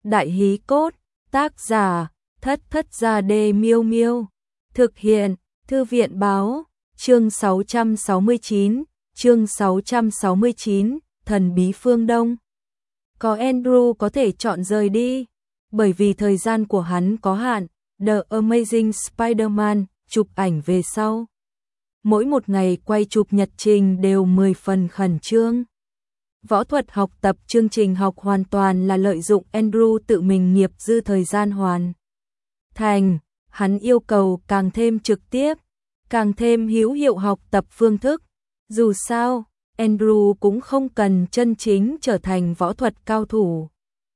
Đại hí cốt, tác giả, Thất Thất Gia Đê Miêu Miêu. Thực hiện, Thư viện báo, chương 669, Thần bí phương Đông. Có Andrew có thể chọn rời đi, bởi vì thời gian của hắn có hạn. The Amazing Spider-Man chụp ảnh về sau. Mỗi một ngày quay chụp nhật trình đều 10 phần khẩn trương. Võ thuật học tập chương trình học hoàn toàn là lợi dụng Andrew tự mình nghiệp dư thời gian hoàn thành. Hắn yêu cầu càng thêm trực tiếp, càng thêm hữu hiệu học tập phương thức. Dù sao, Andrew cũng không cần chân chính trở thành võ thuật cao thủ.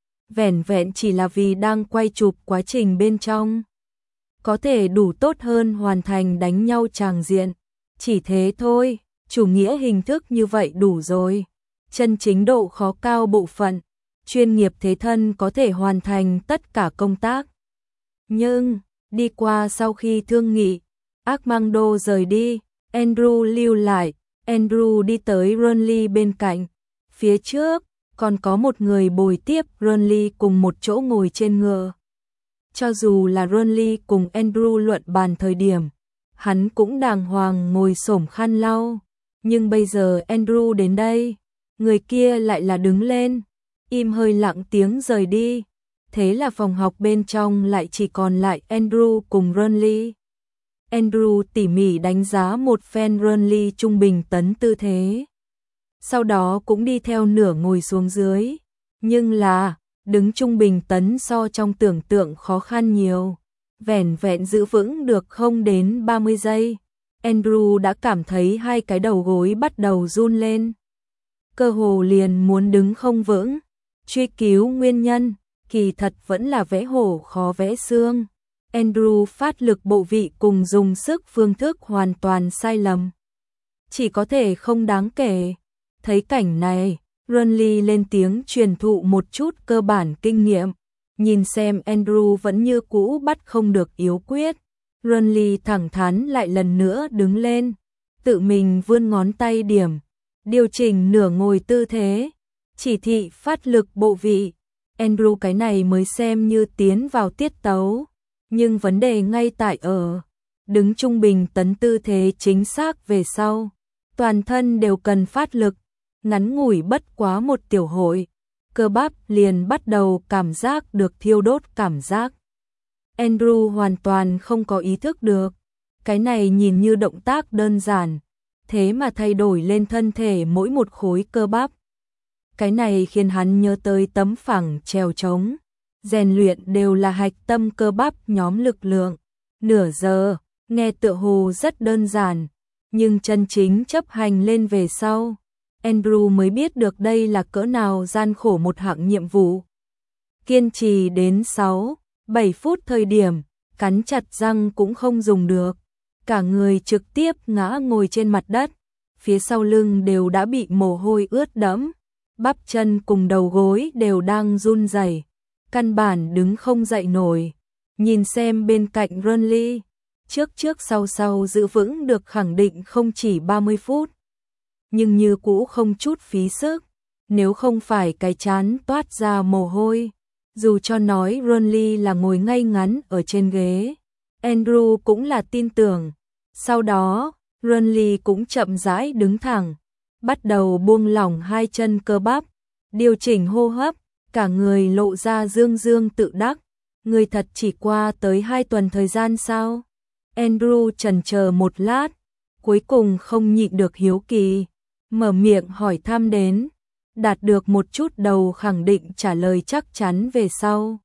Vẻn vẹn chỉ là vì đang quay chụp quá trình bên trong có thể đủ tốt hơn hoàn thành đánh nhau tràng diện. Chỉ thế thôi, chủ nghĩa hình thức như vậy đủ rồi. Chân chính độ khó cao bộ phận, chuyên nghiệp thế thân có thể hoàn thành tất cả công tác. Nhưng, đi qua sau khi thương nghị, Armando rời đi, Andrew lưu lại. Andrew đi tới Ronly bên cạnh. Phía trước, còn có một người bồi tiếp Ronly cùng một chỗ ngồi trên ngựa. Cho dù là Ronly cùng Andrew luận bàn thời điểm, hắn cũng đàng hoàng ngồi xổm khăn lau. Nhưng bây giờ Andrew đến đây, người kia lại là đứng lên, im hơi lặng tiếng rời đi. Thế là phòng học bên trong lại chỉ còn lại Andrew cùng Ronly. Andrew tỉ mỉ đánh giá một phen Ronly trung bình tấn tư thế. Sau đó cũng đi theo nửa ngồi xuống dưới. Nhưng là, đứng trung bình tấn so trong tưởng tượng khó khăn nhiều. Vẻn vẹn giữ vững được không đến 30 giây. Andrew đã cảm thấy hai cái đầu gối bắt đầu run lên. Cơ hồ liền muốn đứng không vững. Truy cứu nguyên nhân, kỳ thật vẫn là vẽ hổ khó vẽ xương. Andrew phát lực bộ vị cùng dùng sức phương thức hoàn toàn sai lầm. Chỉ có thể không đáng kể. Thấy cảnh này, Ronly lên tiếng truyền thụ một chút cơ bản kinh nghiệm. Nhìn xem Andrew vẫn như cũ bắt không được yếu quyết. Ronly thẳng thắn lại lần nữa đứng lên. Tự mình vươn ngón tay điểm. Điều chỉnh nửa ngồi tư thế. Chỉ thị phát lực bộ vị. Andrew cái này mới xem như tiến vào tiết tấu. Nhưng vấn đề ngay tại ở. Đứng trung bình tấn tư thế chính xác về sau. Toàn thân đều cần phát lực. Ngắn ngủi bất quá một tiểu hội. Cơ bắp liền bắt đầu cảm giác được thiêu đốt cảm giác. Andrew hoàn toàn không có ý thức được. Cái này nhìn như động tác đơn giản. Thế mà thay đổi lên thân thể mỗi một khối cơ bắp. Cái này khiến hắn nhớ tới tấm phẳng trèo trống. Rèn luyện đều là hạch tâm cơ bắp nhóm lực lượng. Nửa giờ, nghe tựa hồ rất đơn giản. Nhưng chân chính chấp hành lên về sau. Andrew mới biết được đây là cỡ nào gian khổ một hạng nhiệm vụ. Kiên trì đến 6-7 phút thời điểm, cắn chặt răng cũng không dùng được. Cả người trực tiếp ngã ngồi trên mặt đất, phía sau lưng đều đã bị mồ hôi ướt đẫm, bắp chân cùng đầu gối đều đang run rẩy, căn bản đứng không dậy nổi. Nhìn xem bên cạnh Ronly, trước sau giữ vững được khẳng định không chỉ 30 phút. Nhưng như cũ không chút phí sức, nếu không phải cái trán toát ra mồ hôi. Dù cho nói Ronly là ngồi ngay ngắn ở trên ghế, Andrew cũng là tin tưởng. Sau đó, Ronly cũng chậm rãi đứng thẳng, bắt đầu buông lỏng hai chân cơ bắp, điều chỉnh hô hấp, cả người lộ ra dương dương tự đắc. Người thật chỉ qua tới 2 tuần thời gian sao? Andrew chần chờ một lát, cuối cùng không nhịn được hiếu kỳ, mở miệng hỏi thăm đến. Đạt được một chút đầu khẳng định trả lời chắc chắn về sau.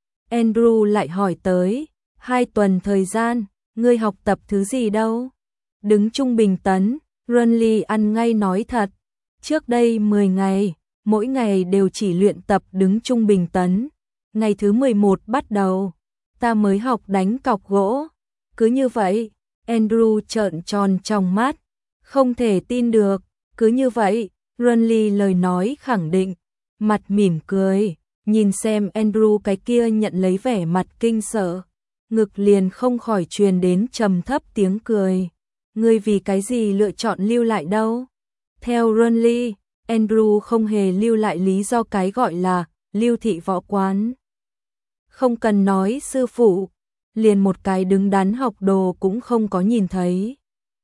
Andrew lại hỏi tới, 2 tuần thời gian, ngươi học tập thứ gì đâu? Đứng trung bình tấn, Ronly ăn ngay nói thật. Trước đây 10 ngày, mỗi ngày đều chỉ luyện tập đứng trung bình tấn. Ngày thứ 11 bắt đầu, ta mới học đánh cọc gỗ. Cứ như vậy, Andrew trợn tròn trong mắt, không thể tin được. Cứ như vậy, Ronly lời nói khẳng định, mặt mỉm cười, nhìn xem Andrew cái kia nhận lấy vẻ mặt kinh sợ, ngực liền không khỏi truyền đến trầm thấp tiếng cười. Ngươi vì cái gì lựa chọn lưu lại đâu? Theo Ronly, Andrew không hề lưu lại lý do cái gọi là lưu thị võ quán. Không cần nói sư phụ, liền một cái đứng đắn học đồ cũng không có nhìn thấy.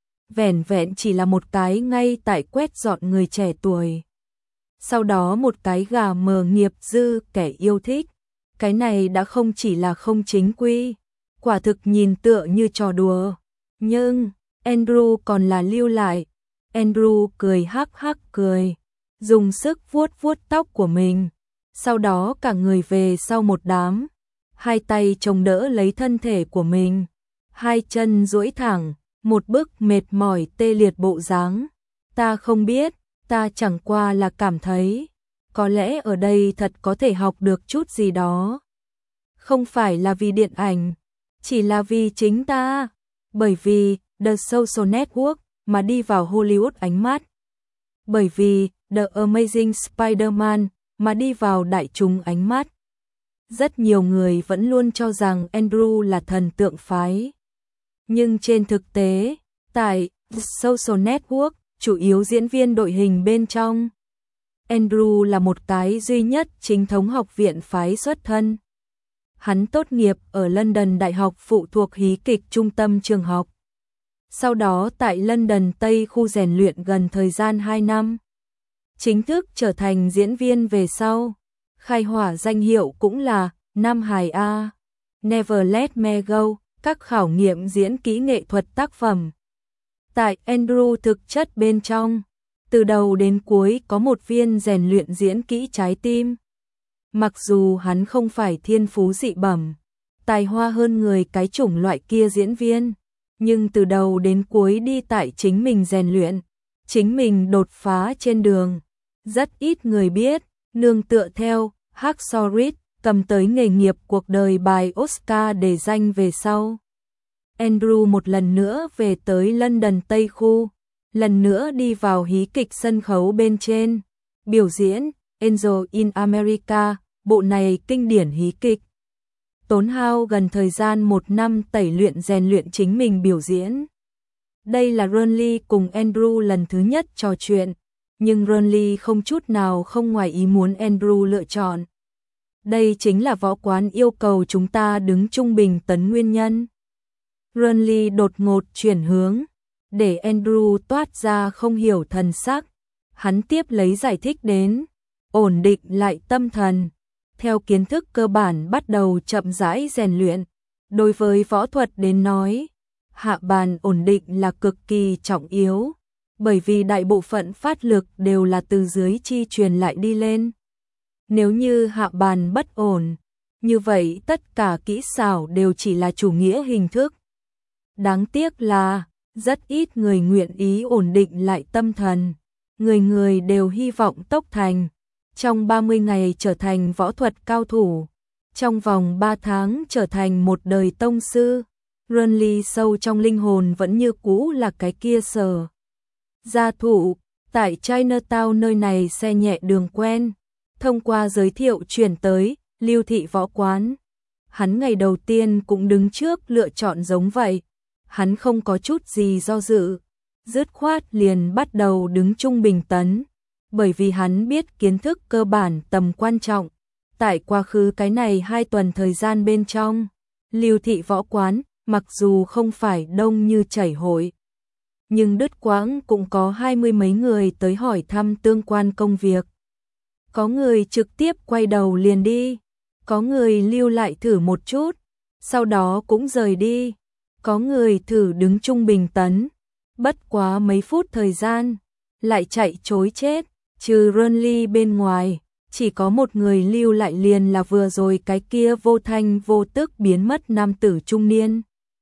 Vẻn vẹn chỉ là một cái ngay tại quét dọn người trẻ tuổi. Sau đó một cái gà mờ nghiệp dư kẻ yêu thích. Cái này đã không chỉ là không chính quy, quả thực nhìn tựa như trò đùa. Nhưng, Andrew còn là lưu lại. Andrew cười hắc hắc cười, dùng sức vuốt vuốt tóc của mình. Sau đó cả người về sau một đám, hai tay chống đỡ lấy thân thể của mình, hai chân duỗi thẳng, một bức mệt mỏi tê liệt bộ dáng. Ta không biết, ta chẳng qua là cảm thấy, có lẽ ở đây thật có thể học được chút gì đó. Không phải là vì điện ảnh, chỉ là vì chính ta, bởi vì The Social Network mà đi vào Hollywood ánh mắt. Bởi vì The Amazing Spider-Man mà đi vào đại chúng ánh mắt. Rất nhiều người vẫn luôn cho rằng Andrew là thần tượng phái. Nhưng trên thực tế, tại The Social Network, chủ yếu diễn viên đội hình bên trong, Andrew là một cái duy nhất chính thống học viện phái xuất thân. Hắn tốt nghiệp ở London Đại học phụ thuộc hí kịch trung tâm trường học. Sau đó tại London Tây khu rèn luyện gần thời gian 2 năm. Chính thức trở thành diễn viên về sau. Khai hỏa danh hiệu cũng là Nam Hải A, Never Let Me Go, các khảo nghiệm diễn kỹ nghệ thuật tác phẩm. Tại Andrew thực chất bên trong, từ đầu đến cuối có một viên rèn luyện diễn kỹ trái tim. Mặc dù hắn không phải thiên phú dị bẩm, tài hoa hơn người cái chủng loại kia diễn viên, nhưng từ đầu đến cuối đi tại chính mình rèn luyện, chính mình đột phá trên đường. Rất ít người biết, nương tựa theo Hacksaw Ridge cầm tới nghề nghiệp cuộc đời bài Oscar để danh về sau. Andrew một lần nữa về tới London Tây khu, lần nữa đi vào hí kịch sân khấu bên trên, biểu diễn Angel in America, bộ này kinh điển hí kịch. Tốn hao gần thời gian 1 năm tẩy luyện rèn luyện chính mình biểu diễn. Đây là Ronly cùng Andrew lần thứ nhất trò chuyện, nhưng Ronly không chút nào không ngoài ý muốn Andrew lựa chọn. Đây chính là võ quán yêu cầu chúng ta đứng trung bình tấn nguyên nhân. Ronly đột ngột chuyển hướng, để Andrew toát ra không hiểu thần sắc. Hắn tiếp lấy giải thích đến, ổn định lại tâm thần. Theo kiến thức cơ bản bắt đầu chậm rãi rèn luyện. Đối với võ thuật đến nói, hạ bàn ổn định là cực kỳ trọng yếu, bởi vì đại bộ phận phát lực đều là từ dưới chi truyền lại đi lên. Nếu như hạ bàn bất ổn, như vậy tất cả kỹ xảo đều chỉ là chủ nghĩa hình thức. Đáng tiếc là, rất ít người nguyện ý ổn định lại tâm thần. Người người đều hy vọng tốc thành. Trong 30 ngày trở thành võ thuật cao thủ. Trong vòng 3 tháng trở thành một đời tông sư. Ronly sâu trong linh hồn vẫn như cũ là cái kia sở. Gia thủ, tại Chinatown nơi này xe nhẹ đường quen. Thông qua giới thiệu chuyển tới, Lưu Thị Võ Quán. Hắn ngày đầu tiên cũng đứng trước lựa chọn giống vậy. Hắn không có chút gì do dự, dứt khoát liền bắt đầu đứng trung bình tấn, bởi vì hắn biết kiến thức cơ bản tầm quan trọng. Tại quá khứ cái này 2 tuần thời gian bên trong, Lưu Thị Võ Quán, mặc dù không phải đông như chảy hội, nhưng đứt quãng cũng có 20 mấy người tới hỏi thăm tương quan công việc. Có người trực tiếp quay đầu liền đi, có người lưu lại thử một chút, sau đó cũng rời đi. Có người thử đứng trung bình tấn, bất quá mấy phút thời gian, lại chạy trối chết, trừ Ronly bên ngoài, chỉ có một người lưu lại liền là vừa rồi cái kia vô thanh vô tức biến mất nam tử trung niên.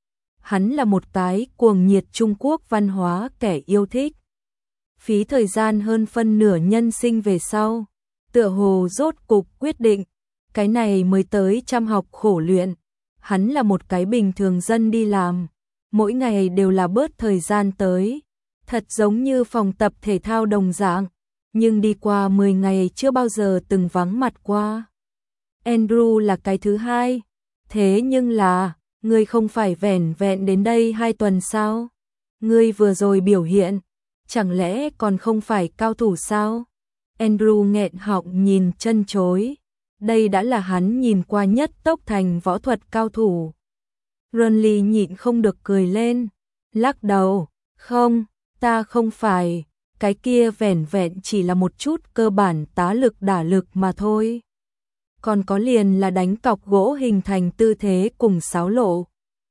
Hắn là một cái cuồng nhiệt Trung Quốc văn hóa kẻ yêu thích. Phí thời gian hơn phân nửa nhân sinh về sau, tựa hồ rốt cục quyết định, cái này mới tới chăm học khổ luyện. Hắn là một cái bình thường dân đi làm, mỗi ngày đều là bớt thời gian tới, thật giống như phòng tập thể thao đồng dạng, nhưng đi qua 10 ngày chưa bao giờ từng vắng mặt qua. Andrew là cái thứ hai, thế nhưng là, ngươi không phải vẻn vẹn đến đây 2 tuần sao? Ngươi vừa rồi biểu hiện, chẳng lẽ còn không phải cao thủ sao? Andrew nghẹn họng nhìn chân chối. đây đã là hắn nhìn qua nhất tốc thành võ thuật cao thủ. Renly nhịn không được cười lên, lắc đầu, không, ta không phải, cái kia vẻn vẹn chỉ là một chút cơ bản tá lực đả lực mà thôi. Còn có liền là đánh cọc gỗ hình thành tư thế cùng sáo lộ.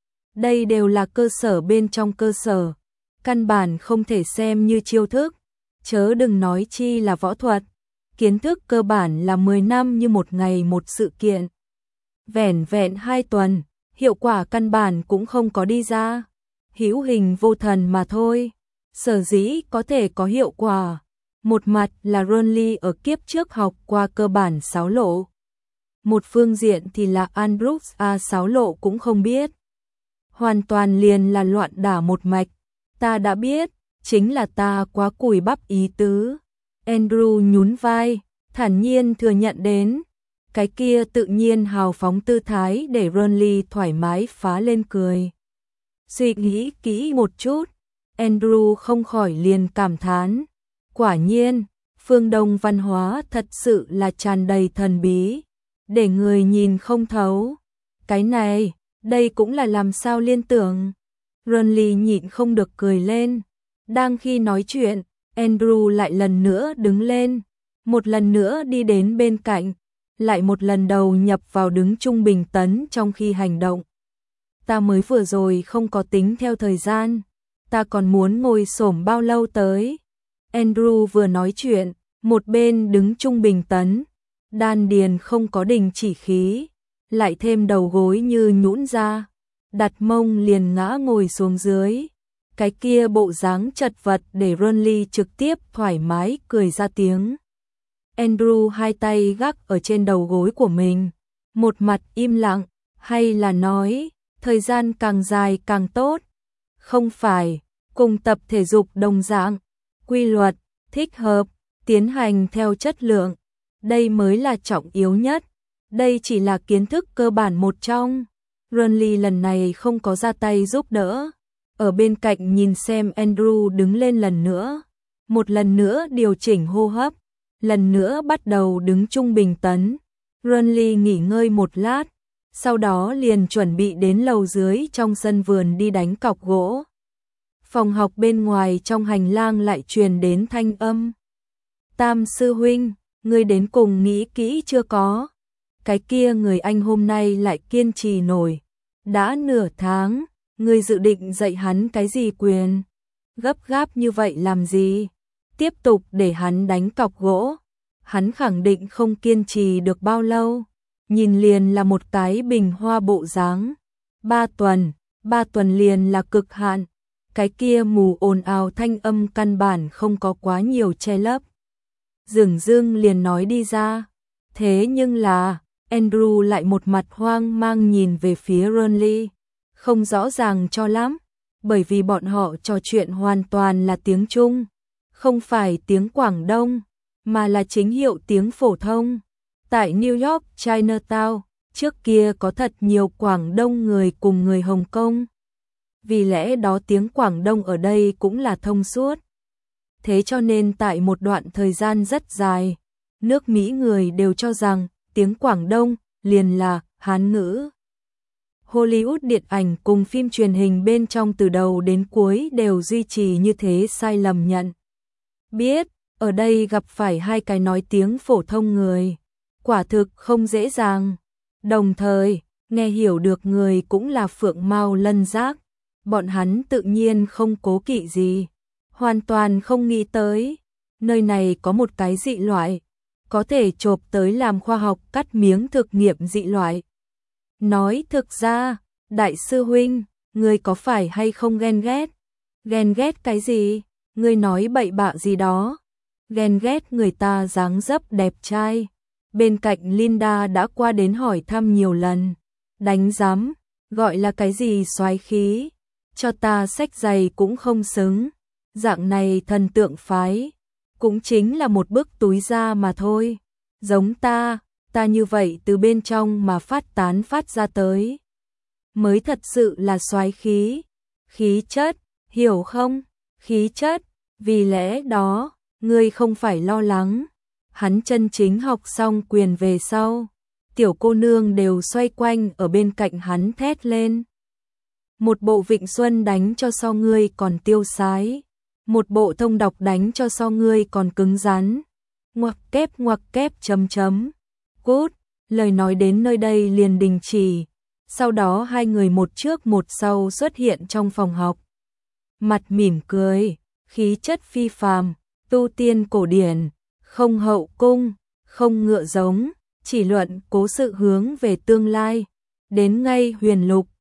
Đây đều là cơ sở bên trong cơ sở, căn bản không thể xem như chiêu thức, chớ đừng nói chi là võ thuật. Kiến thức cơ bản là 10 năm như một ngày một sự kiện. Vẻn vẹn 2 tuần, hiệu quả căn bản cũng không có đi ra. Hữu hình vô thần mà thôi. Sở dĩ có thể có hiệu quả. Một mặt là Renly ở kiếp trước học qua cơ bản sáo lộ. Một phương diện thì là Andrews sáo lộ cũng không biết. Hoàn toàn liền là loạn đả một mạch. Ta đã biết, chính là ta quá cùi bắp ý tứ. Andrew nhún vai, thản nhiên thừa nhận đến. Cái kia tự nhiên hào phóng tư thái để Renly thoải mái phá lên cười. Suy nghĩ kỹ một chút, Andrew không khỏi liền cảm thán. Quả nhiên, phương Đông văn hóa thật sự là tràn đầy thần bí, để người nhìn không thấu. Cái này, đây cũng là làm sao liên tưởng. Renly nhịn không được cười lên. Đang khi nói chuyện, Andrew lại lần nữa đứng lên, một lần nữa đi đến bên cạnh, lại một lần đầu nhập vào đứng trung bình tấn trong khi hành động. Ta mới vừa rồi không có tính theo thời gian, ta còn muốn ngồi xổm bao lâu tới. Andrew vừa nói chuyện, một bên đứng trung bình tấn, đan điền không có đình chỉ khí, lại thêm đầu gối như nhũn ra, đặt mông liền ngã ngồi xuống dưới. Cái kia bộ dáng chật vật để Renly trực tiếp thoải mái cười ra tiếng. Andrew hai tay gác ở trên đầu gối của mình, một mặt im lặng, hay là nói, thời gian càng dài càng tốt. Không phải, cùng tập thể dục đồng dạng, quy luật, thích hợp, tiến hành theo chất lượng. Đây mới là trọng yếu nhất. Đây chỉ là kiến thức cơ bản một trong. Renly lần này không có ra tay giúp đỡ. Ở bên cạnh nhìn xem Andrew đứng lên lần nữa. Một lần nữa điều chỉnh hô hấp. Lần nữa bắt đầu đứng trung bình tấn. Renly nghỉ ngơi một lát. Sau đó liền chuẩn bị đến lầu dưới trong sân vườn đi đánh cọc gỗ. Phòng học bên ngoài trong hành lang lại truyền đến thanh âm. Tam sư huynh, ngươi đến cùng nghĩ kỹ chưa có? Cái kia người anh hôm nay lại kiên trì nổi. Đã nửa tháng, ngươi dự định dạy hắn cái gì quyền? Gấp gáp như vậy làm gì? Tiếp tục để hắn đánh cọc gỗ. Hắn khẳng định không kiên trì được bao lâu. Nhìn liền là một cái bình hoa bộ dáng. 3 tuần liền là cực hạn. Cái kia mù ồn ào thanh âm căn bản không có quá nhiều che lấp. Dường dưng liền nói đi ra. Thế nhưng là, Andrew lại một mặt hoang mang nhìn về phía Renly. Không rõ ràng cho lắm, bởi vì bọn họ trò chuyện hoàn toàn là tiếng Trung. Không phải tiếng Quảng Đông, mà là chính hiệu tiếng phổ thông. Tại New York, Chinatown, trước kia có thật nhiều Quảng Đông người cùng người Hồng Kông. Vì lẽ đó tiếng Quảng Đông ở đây cũng là thông suốt. Thế cho nên tại một đoạn thời gian rất dài, nước Mỹ người đều cho rằng tiếng Quảng Đông liền là Hán ngữ. Hollywood điện ảnh cùng phim truyền hình bên trong từ đầu đến cuối đều duy trì như thế sai lầm nhận. Biết, ở đây gặp phải hai cái nói tiếng phổ thông người. Quả thực không dễ dàng. Đồng thời, nghe hiểu được người cũng là phượng mao lân giác. Bọn hắn tự nhiên không cố kỵ gì. Hoàn toàn không nghĩ tới. Nơi này có một cái dị loại. Có thể chộp tới làm khoa học cắt miếng thực nghiệm dị loại. Nói thực ra, đại sư huynh, ngươi có phải hay không ghen ghét? Ghen ghét cái gì? Ngươi nói bậy bạ gì đó? Ghen ghét người ta dáng dấp đẹp trai. Bên cạnh Linda đã qua đến hỏi thăm nhiều lần. Đánh giám, gọi là cái gì soái khí? Cho ta xách giày cũng không xứng. Dạng này thần tượng phái, cũng chính là một bức túi da mà thôi. Giống ta như vậy từ bên trong mà phát tán phát ra tới. Mới thật sự là soái khí. Khí chất, hiểu không? Khí chất, vì lẽ đó, ngươi không phải lo lắng. Hắn chân chính học xong quyền về sau, tiểu cô nương đều xoay quanh ở bên cạnh hắn thét lên. Một bộ Vịnh Xuân đánh cho so ngươi còn tiêu sái, một bộ thông đọc đánh cho so ngươi còn cứng rắn. Ngoặc kép chấm chấm. Cút, lời nói đến nơi đây liền đình chỉ. Sau đó hai người một trước một sau xuất hiện trong phòng học. Mặt mỉm cười, khí chất phi phàm, tu tiên cổ điển, không hậu cung, không ngựa giống, chỉ luận cố sự hướng về tương lai. Đến ngay huyền lục,